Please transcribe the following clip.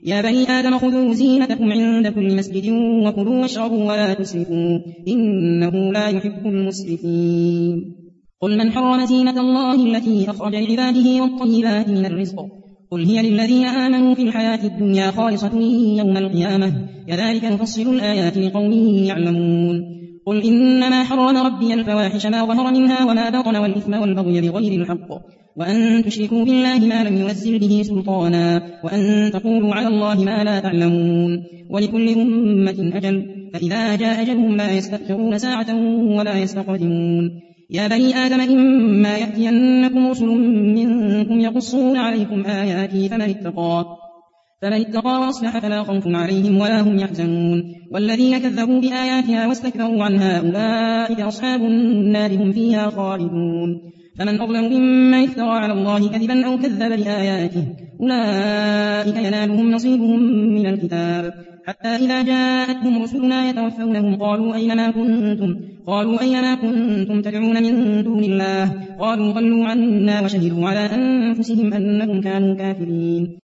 يا بني آدم خذوا زينتكم عند كل مسجد وكلوا واشربوا ولا تسرفوا إنه لا يحب المسرفين. قل من حرم زينة الله التي أخرج لعباده والطيبات من الرزق قل هي للذين آمنوا في الحياة الدنيا خالصة يوم القيامة كذلك نفصل الآيات لقوم يعلمون. قل إنما حرم ربي الفواحش ما ظهر منها وما بطن والإثم والبغي بغير الحق وأن تشركوا بالله ما لم ينزل به سلطانا وأن تقولوا على الله ما لا تعلمون. ولكل أمة أجل فإذا جاء أجلهم لا يستأخرون ساعة ولا يستقدمون. يا بني آدم إما يأتينكم رسل منكم يقصون عليكم آياتي فمن اتقى وأصلح فلا خوف عليهم ولا هم يحزنون. والذين كذبوا بآياتنا واستكبروا عنها أولئك أصحاب النار هم فيها خالدون. فمن أظلم ممن افترى على الله كذبا أو كذب بآياته أولئك ينالهم نصيبهم من الكتاب حتى إذا جاءتهم رسلنا يتوفونهم قالوا أينما كنتم تدعون من دون الله قالوا ضلوا عنا وشهدوا على أنفسهم أنهم كانوا كافرين.